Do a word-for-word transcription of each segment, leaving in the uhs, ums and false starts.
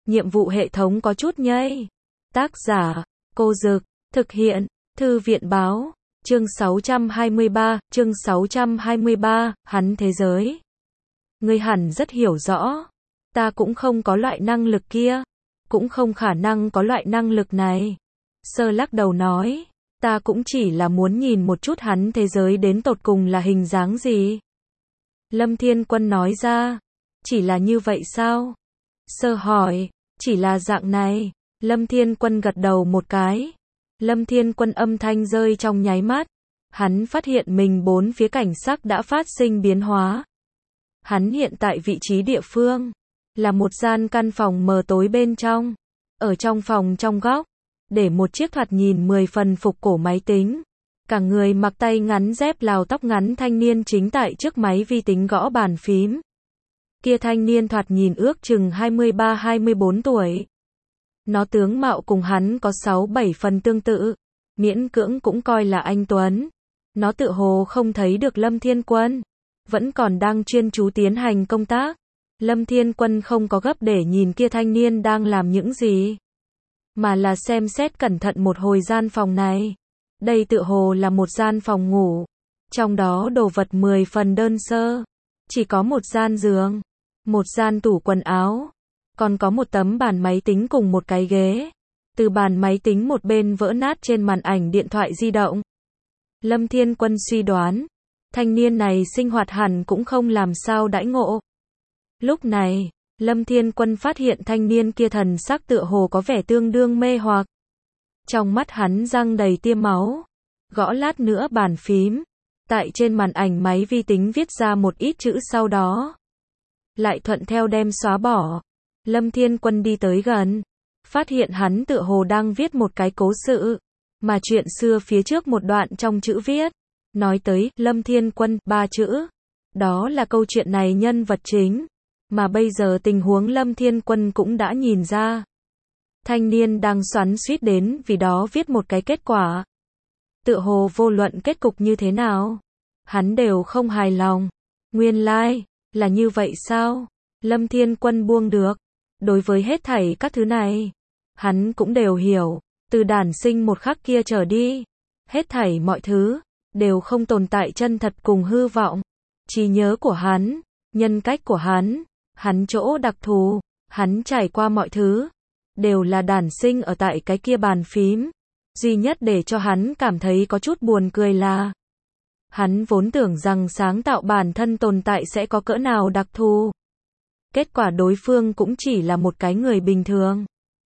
nhiệm vụ hệ thống có chút nhây. Tác giả, Cô Dực, thực hiện, Thư viện báo, chương sáu trăm hai mươi ba, chương sáu trăm hai mươi ba, hắn thế giới. Ngươi hẳn rất hiểu rõ, ta cũng không có loại năng lực kia, cũng không khả năng có loại năng lực này. Sơ lắc đầu nói, ta cũng chỉ là muốn nhìn một chút hắn thế giới đến tột cùng là hình dáng gì. Lâm Thiên Quân nói ra, chỉ là như vậy sao? Sơ hỏi, chỉ là dạng này. Lâm Thiên Quân gật đầu một cái. Lâm Thiên Quân âm thanh rơi trong nháy mắt. Hắn phát hiện mình bốn phía cảnh sắc đã phát sinh biến hóa. Hắn hiện tại vị trí địa phương là một gian căn phòng mờ tối bên trong. Ở trong phòng trong góc, để một chiếc thoạt nhìn mười phần phục cổ máy tính. Cả người mặc tay ngắn dép lào tóc ngắn thanh niên chính tại trước máy vi tính gõ bàn phím. Kia thanh niên thoạt nhìn ước chừng hai mươi ba hai mươi bốn tuổi. Nó tướng mạo cùng hắn có sáu bảy phần tương tự, miễn cưỡng cũng coi là anh tuấn. Nó tự hồ không thấy được Lâm Thiên Quân, vẫn còn đang chuyên chú tiến hành công tác. Lâm Thiên Quân không có gấp để nhìn kia thanh niên đang làm những gì, mà là xem xét cẩn thận một hồi gian phòng này. Đây tự hồ là một gian phòng ngủ, trong đó đồ vật mười phần đơn sơ, chỉ có một gian giường, một gian tủ quần áo, còn có một tấm bàn máy tính cùng một cái ghế. Từ bàn máy tính một bên vỡ nát trên màn ảnh điện thoại di động. Lâm Thiên Quân suy đoán, thanh niên này sinh hoạt hẳn cũng không làm sao đãi ngộ. Lúc này, Lâm Thiên Quân phát hiện thanh niên kia thần sắc tựa hồ có vẻ tương đương mê hoặc. Trong mắt hắn răng đầy tia máu, gõ lát nữa bàn phím, tại trên màn ảnh máy vi tính viết ra một ít chữ sau đó lại thuận theo đem xóa bỏ. Lâm Thiên Quân đi tới gần, phát hiện hắn tựa hồ đang viết một cái cố sự, mà chuyện xưa phía trước một đoạn trong chữ viết, nói tới Lâm Thiên Quân ba chữ. Đó là câu chuyện này nhân vật chính, mà bây giờ tình huống Lâm Thiên Quân cũng đã nhìn ra. Thanh niên đang xoắn xuýt đến vì đó viết một cái kết quả. Tựa hồ vô luận kết cục như thế nào, hắn đều không hài lòng. Nguyên lai, like, là như vậy sao? Lâm Thiên Quân buông được. Đối với hết thảy các thứ này, hắn cũng đều hiểu. Từ đản sinh một khắc kia trở đi, hết thảy mọi thứ đều không tồn tại chân thật cùng hư vọng. Trí nhớ của hắn, nhân cách của hắn, hắn chỗ đặc thù, hắn trải qua mọi thứ đều là đản sinh ở tại cái kia bàn phím. Duy nhất để cho hắn cảm thấy có chút buồn cười là hắn vốn tưởng rằng sáng tạo bản thân tồn tại sẽ có cỡ nào đặc thù. Kết quả đối phương cũng chỉ là một cái người bình thường.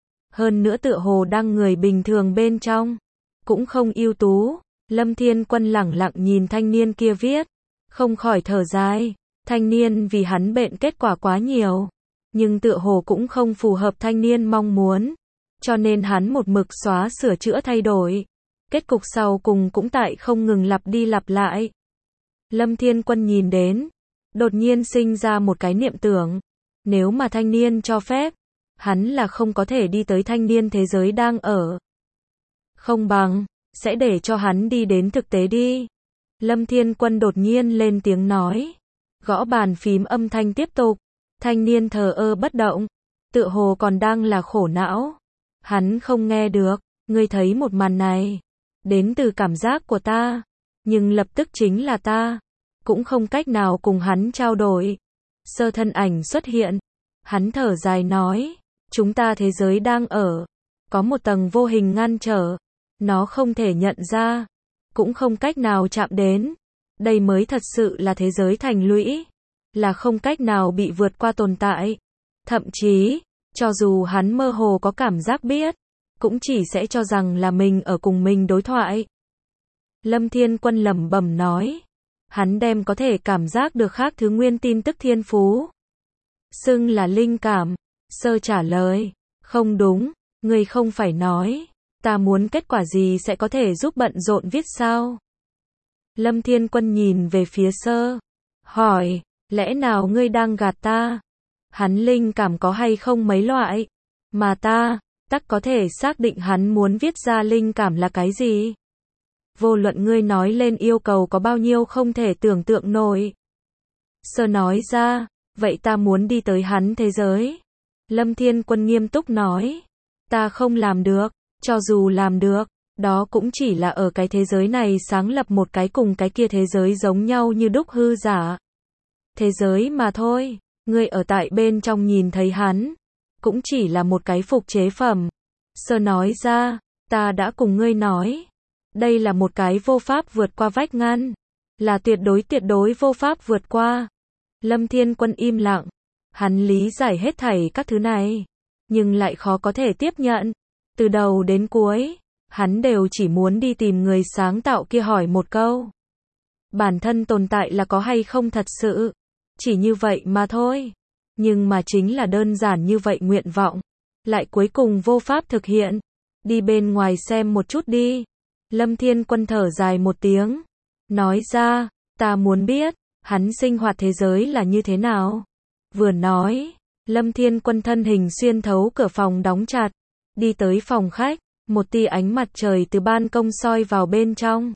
Hơn nữa tựa hồ đang người bình thường bên trong, cũng không ưu tú. Lâm Thiên Quân lẳng lặng nhìn thanh niên kia viết, không khỏi thở dài. Thanh niên vì hắn bệnh kết quả quá nhiều, nhưng tựa hồ cũng không phù hợp thanh niên mong muốn, cho nên hắn một mực xóa sửa chữa thay đổi. Kết cục sau cùng cũng tại không ngừng lặp đi lặp lại. Lâm Thiên Quân nhìn đến, đột nhiên sinh ra một cái niệm tưởng, nếu mà thanh niên cho phép, hắn là không có thể đi tới thanh niên thế giới đang ở. Không bằng, sẽ để cho hắn đi đến thực tế đi. Lâm Thiên Quân đột nhiên lên tiếng nói. Gõ bàn phím âm thanh tiếp tục. Thanh niên thờ ơ bất động, tựa hồ còn đang là khổ não. Hắn không nghe được. Ngươi thấy một màn này, đến từ cảm giác của ta, nhưng lập tức chính là ta, cũng không cách nào cùng hắn trao đổi. Sơ thân ảnh xuất hiện, hắn thở dài nói, chúng ta thế giới đang ở, có một tầng vô hình ngăn trở, nó không thể nhận ra, cũng không cách nào chạm đến. Đây mới thật sự là thế giới thành lũy, là không cách nào bị vượt qua tồn tại. Thậm chí, cho dù hắn mơ hồ có cảm giác biết, cũng chỉ sẽ cho rằng là mình ở cùng mình đối thoại. Lâm Thiên Quân lẩm bẩm nói, hắn đem có thể cảm giác được khác thứ nguyên tin tức thiên phú, xưng là linh cảm. Sơ trả lời, không đúng, ngươi không phải nói, ta muốn kết quả gì sẽ có thể giúp bận rộn viết sao? Lâm Thiên Quân nhìn về phía Sơ, hỏi, lẽ nào ngươi đang gạt ta? Hắn linh cảm có hay không mấy loại, mà ta tắc có thể xác định hắn muốn viết ra linh cảm là cái gì. Vô luận ngươi nói lên yêu cầu có bao nhiêu không thể tưởng tượng nổi. Sơ nói ra, vậy ta muốn đi tới hắn thế giới. Lâm Thiên Quân nghiêm túc nói. Ta không làm được, cho dù làm được, đó cũng chỉ là ở cái thế giới này sáng lập một cái cùng cái kia thế giới giống nhau như đúc hư giả. Thế giới mà thôi, ngươi ở tại bên trong nhìn thấy hắn, cũng chỉ là một cái phục chế phẩm. Sơ nói ra, ta đã cùng ngươi nói, đây là một cái vô pháp vượt qua vách ngăn, là tuyệt đối tuyệt đối vô pháp vượt qua. Lâm Thiên Quân im lặng, hắn lý giải hết thảy các thứ này, nhưng lại khó có thể tiếp nhận. Từ đầu đến cuối, hắn đều chỉ muốn đi tìm người sáng tạo kia hỏi một câu. Bản thân tồn tại là có hay không thật sự, chỉ như vậy mà thôi. Nhưng mà chính là đơn giản như vậy nguyện vọng, lại cuối cùng vô pháp thực hiện. Đi bên ngoài xem một chút đi. Lâm Thiên Quân thở dài một tiếng, nói ra, ta muốn biết, hắn sinh hoạt thế giới là như thế nào. Vừa nói, Lâm Thiên Quân thân hình xuyên thấu cửa phòng đóng chặt, đi tới phòng khách, một tia ánh mặt trời từ ban công soi vào bên trong.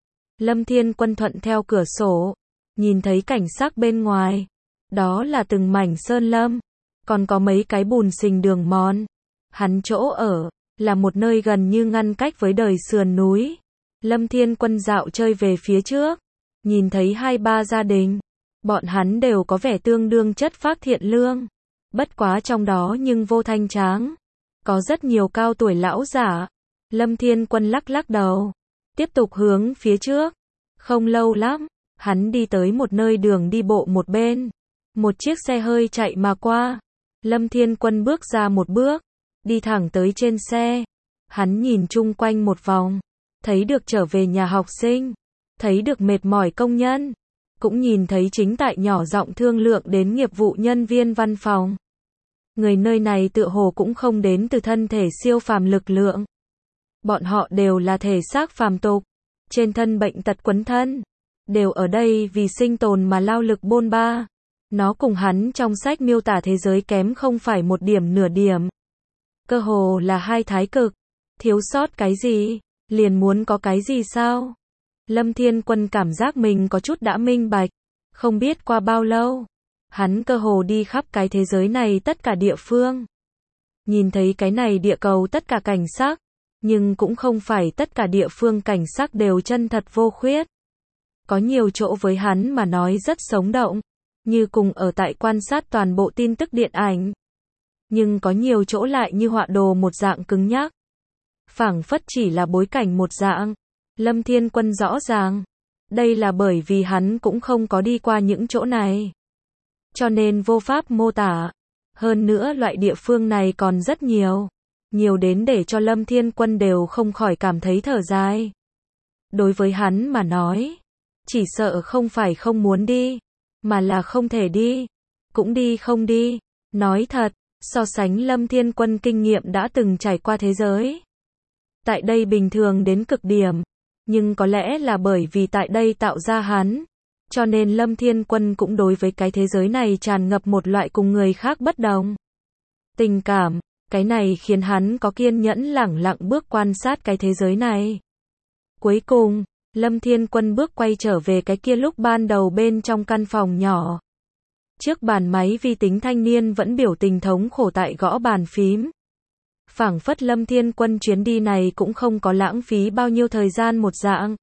Lâm Thiên Quân thuận theo cửa sổ, nhìn thấy cảnh sắc bên ngoài, đó là từng mảnh sơn lâm, còn có mấy cái bùn xình đường mòn. Hắn chỗ ở, là một nơi gần như ngăn cách với đời sườn núi. Lâm Thiên Quân dạo chơi về phía trước, nhìn thấy hai ba gia đình, bọn hắn đều có vẻ tương đương chất phác thiện lương, bất quá trong đó nhưng vô thanh tráng, có rất nhiều cao tuổi lão giả. Lâm Thiên Quân lắc lắc đầu, tiếp tục hướng phía trước. Không lâu lắm, hắn đi tới một nơi đường đi bộ một bên, một chiếc xe hơi chạy mà qua. Lâm Thiên Quân bước ra một bước, đi thẳng tới trên xe. Hắn nhìn chung quanh một vòng, thấy được trở về nhà học sinh, thấy được mệt mỏi công nhân, cũng nhìn thấy chính tại nhỏ giọng thương lượng đến nghiệp vụ nhân viên văn phòng. Người nơi này tựa hồ cũng không đến từ thân thể siêu phàm lực lượng. Bọn họ đều là thể xác phàm tục, trên thân bệnh tật quấn thân, đều ở đây vì sinh tồn mà lao lực bôn ba. Nó cùng hắn trong sách miêu tả thế giới kém không phải một điểm nửa điểm. Cơ hồ là hai thái cực, thiếu sót cái gì, liền muốn có cái gì sao? Lâm Thiên Quân cảm giác mình có chút đã minh bạch, không biết qua bao lâu, hắn cơ hồ đi khắp cái thế giới này tất cả địa phương. Nhìn thấy cái này địa cầu tất cả cảnh sắc, nhưng cũng không phải tất cả địa phương cảnh sắc đều chân thật vô khuyết. Có nhiều chỗ với hắn mà nói rất sống động, như cùng ở tại quan sát toàn bộ tin tức điện ảnh. Nhưng có nhiều chỗ lại như họa đồ một dạng cứng nhắc, phảng phất chỉ là bối cảnh một dạng. Lâm Thiên Quân rõ ràng, đây là bởi vì hắn cũng không có đi qua những chỗ này, cho nên vô pháp mô tả. Hơn nữa loại địa phương này còn rất nhiều, nhiều đến để cho Lâm Thiên Quân đều không khỏi cảm thấy thở dài. Đối với hắn mà nói, chỉ sợ không phải không muốn đi, mà là không thể đi, cũng đi không đi. Nói thật, so sánh Lâm Thiên Quân kinh nghiệm đã từng trải qua thế giới, tại đây bình thường đến cực điểm, nhưng có lẽ là bởi vì tại đây tạo ra hắn, cho nên Lâm Thiên Quân cũng đối với cái thế giới này tràn ngập một loại cùng người khác bất đồng tình cảm. Cái này khiến hắn có kiên nhẫn lẳng lặng bước quan sát cái thế giới này. Cuối cùng, Lâm Thiên Quân bước quay trở về cái kia lúc ban đầu bên trong căn phòng nhỏ. Trước bàn máy vi tính thanh niên vẫn biểu tình thống khổ tại gõ bàn phím. Phảng phất Lâm Thiên Quân chuyến đi này cũng không có lãng phí bao nhiêu thời gian một dạng.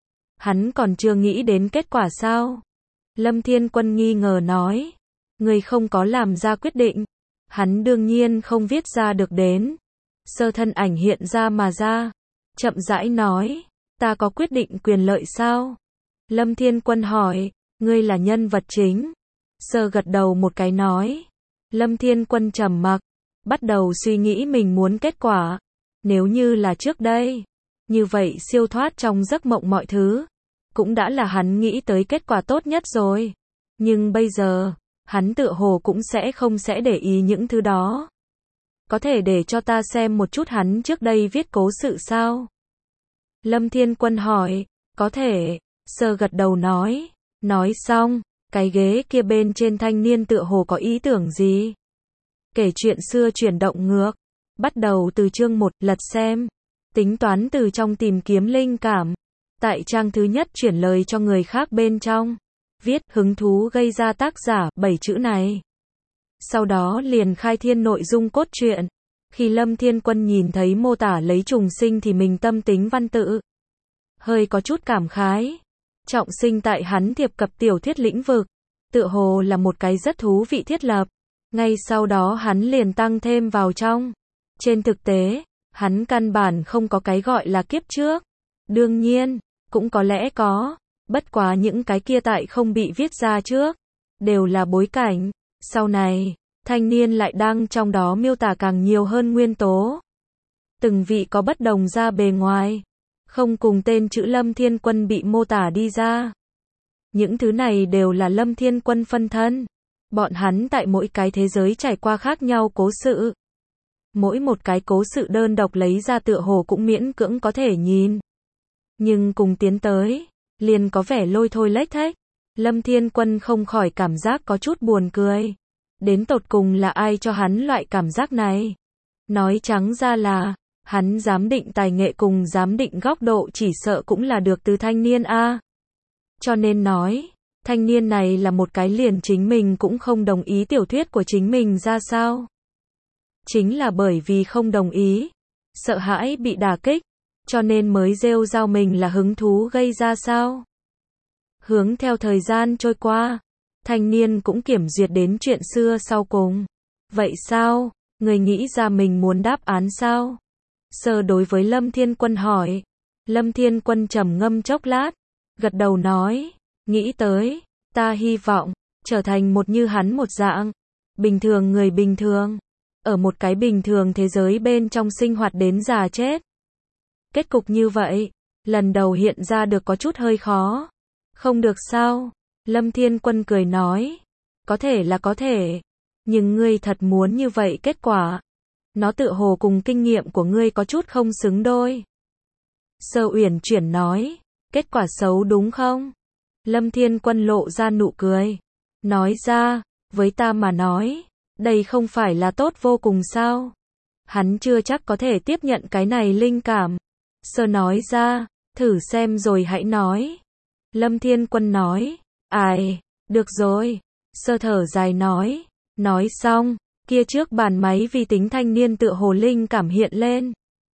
Hắn còn chưa nghĩ đến kết quả sao? Lâm Thiên Quân nghi ngờ nói. Người không có làm ra quyết định. Hắn đương nhiên không viết ra được đến. Sơ thân ảnh hiện ra mà ra. Chậm rãi nói. Ta có quyết định quyền lợi sao? Lâm Thiên Quân hỏi. Ngươi là nhân vật chính. Sơ gật đầu một cái nói. Lâm Thiên Quân trầm mặc, bắt đầu suy nghĩ mình muốn kết quả. Nếu như là trước đây, như vậy siêu thoát trong giấc mộng mọi thứ, cũng đã là hắn nghĩ tới kết quả tốt nhất rồi. Nhưng bây giờ, hắn tựa hồ cũng sẽ không sẽ để ý những thứ đó. Có thể để cho ta xem một chút hắn trước đây viết cố sự sao? Lâm Thiên Quân hỏi. Có thể. Sơ gật đầu nói. Nói xong, cái ghế kia bên trên thanh niên tựa hồ có ý tưởng gì. Kể chuyện xưa chuyển động ngược. Bắt đầu từ chương một, lật xem. Tính toán từ trong tìm kiếm linh cảm. Tại trang thứ nhất chuyển lời cho người khác bên trong. Viết hứng thú gây ra tác giả, bảy chữ này. Sau đó liền khai thiên nội dung cốt truyện. Khi Lâm Thiên Quân nhìn thấy mô tả lấy trùng sinh thì mình tâm tính văn tự hơi có chút cảm khái. Trọng sinh tại hắn thiệp cập tiểu thuyết lĩnh vực, tựa hồ là một cái rất thú vị thiết lập. Ngay sau đó hắn liền tăng thêm vào trong. Trên thực tế, hắn căn bản không có cái gọi là kiếp trước. Đương nhiên, cũng có lẽ có, bất quá những cái kia tại không bị viết ra trước, đều là bối cảnh. Sau này, thanh niên lại đang trong đó miêu tả càng nhiều hơn nguyên tố. Từng vị có bất đồng ra bề ngoài, không cùng tên chữ Lâm Thiên Quân bị mô tả đi ra. Những thứ này đều là Lâm Thiên Quân phân thân. Bọn hắn tại mỗi cái thế giới trải qua khác nhau cố sự. Mỗi một cái cố sự đơn độc lấy ra tựa hồ cũng miễn cưỡng có thể nhìn. Nhưng cùng tiến tới, liền có vẻ lôi thôi lếch thếch. Lâm Thiên Quân không khỏi cảm giác có chút buồn cười. Đến tột cùng là ai cho hắn loại cảm giác này? Nói trắng ra là, hắn giám định tài nghệ cùng giám định góc độ chỉ sợ cũng là được từ thanh niên A. Cho nên nói, thanh niên này là một cái liền chính mình cũng không đồng ý tiểu thuyết của chính mình ra sao? Chính là bởi vì không đồng ý, sợ hãi bị đả kích, cho nên mới rêu rao mình là hứng thú gây ra sao? Hướng theo thời gian trôi qua, thanh niên cũng kiểm duyệt đến chuyện xưa sau cùng. Vậy sao? Người nghĩ ra mình muốn đáp án sao? Sơ đối với Lâm Thiên Quân hỏi. Lâm Thiên Quân trầm ngâm chốc lát, gật đầu nói, nghĩ tới, ta hy vọng, trở thành một như hắn một dạng, bình thường người bình thường, ở một cái bình thường thế giới bên trong sinh hoạt đến già chết. Kết cục như vậy, lần đầu hiện ra được có chút hơi khó. Không được sao? Lâm Thiên Quân cười nói, có thể là có thể, nhưng ngươi thật muốn như vậy kết quả. Nó tựa hồ cùng kinh nghiệm của ngươi có chút không xứng đôi. Sơ Uyển Chuyển nói, kết quả xấu đúng không? Lâm Thiên Quân lộ ra nụ cười, nói ra, với ta mà nói, đây không phải là tốt vô cùng sao? Hắn chưa chắc có thể tiếp nhận cái này linh cảm. Sơ nói ra, thử xem rồi hãy nói. Lâm Thiên Quân nói, ai, được rồi. Sơ thở dài nói, nói xong, kia trước bàn máy vi tính thanh niên tựa hồ linh cảm hiện lên.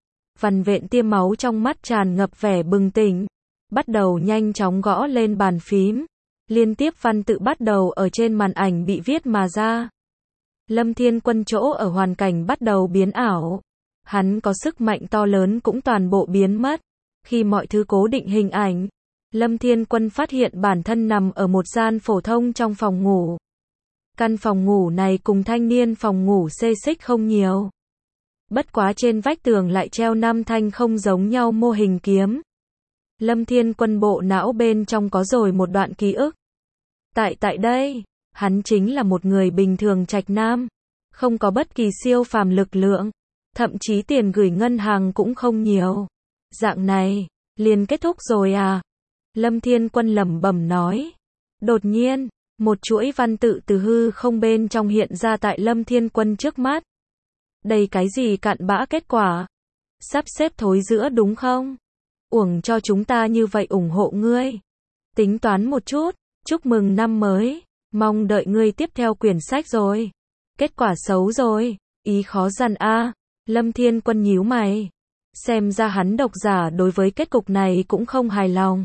Vằn vện tia máu trong mắt tràn ngập vẻ bừng tỉnh, bắt đầu nhanh chóng gõ lên bàn phím. Liên tiếp văn tự bắt đầu ở trên màn ảnh bị viết mà ra. Lâm Thiên Quân chỗ ở hoàn cảnh bắt đầu biến ảo. Hắn có sức mạnh to lớn cũng toàn bộ biến mất. Khi mọi thứ cố định hình ảnh, Lâm Thiên Quân phát hiện bản thân nằm ở một gian phổ thông trong phòng ngủ. Căn phòng ngủ này cùng thanh niên phòng ngủ xê xích không nhiều. Bất quá trên vách tường lại treo năm thanh không giống nhau mô hình kiếm. Lâm Thiên Quân bộ não bên trong có rồi một đoạn ký ức. Tại tại đây, hắn chính là một người bình thường trạch nam, không có bất kỳ siêu phàm lực lượng, thậm chí tiền gửi ngân hàng cũng không nhiều. Dạng này, liền kết thúc rồi à? Lâm Thiên Quân lẩm bẩm nói. Đột nhiên, một chuỗi văn tự từ hư không bên trong hiện ra tại Lâm Thiên Quân trước mắt. Đây cái gì cặn bã kết quả? Sắp xếp thối giữa đúng không? Uổng cho chúng ta như vậy ủng hộ ngươi. Tính toán một chút, chúc mừng năm mới, mong đợi ngươi tiếp theo quyển sách rồi. Kết quả xấu rồi, ý khó dằn a. Lâm Thiên Quân nhíu mày. Xem ra hắn độc giả đối với kết cục này cũng không hài lòng.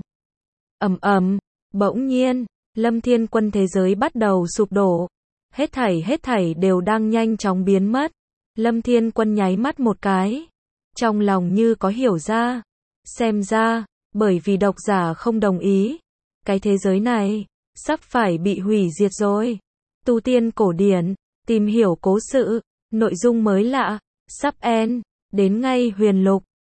Ầm ầm, bỗng nhiên, Lâm Thiên Quân thế giới bắt đầu sụp đổ. Hết thảy hết thảy đều đang nhanh chóng biến mất. Lâm Thiên Quân nháy mắt một cái. Trong lòng như có hiểu ra. Xem ra, bởi vì độc giả không đồng ý, cái thế giới này sắp phải bị hủy diệt rồi. Tu tiên cổ điển, tìm hiểu cố sự, nội dung mới lạ, sắp end, đến ngay huyền lục.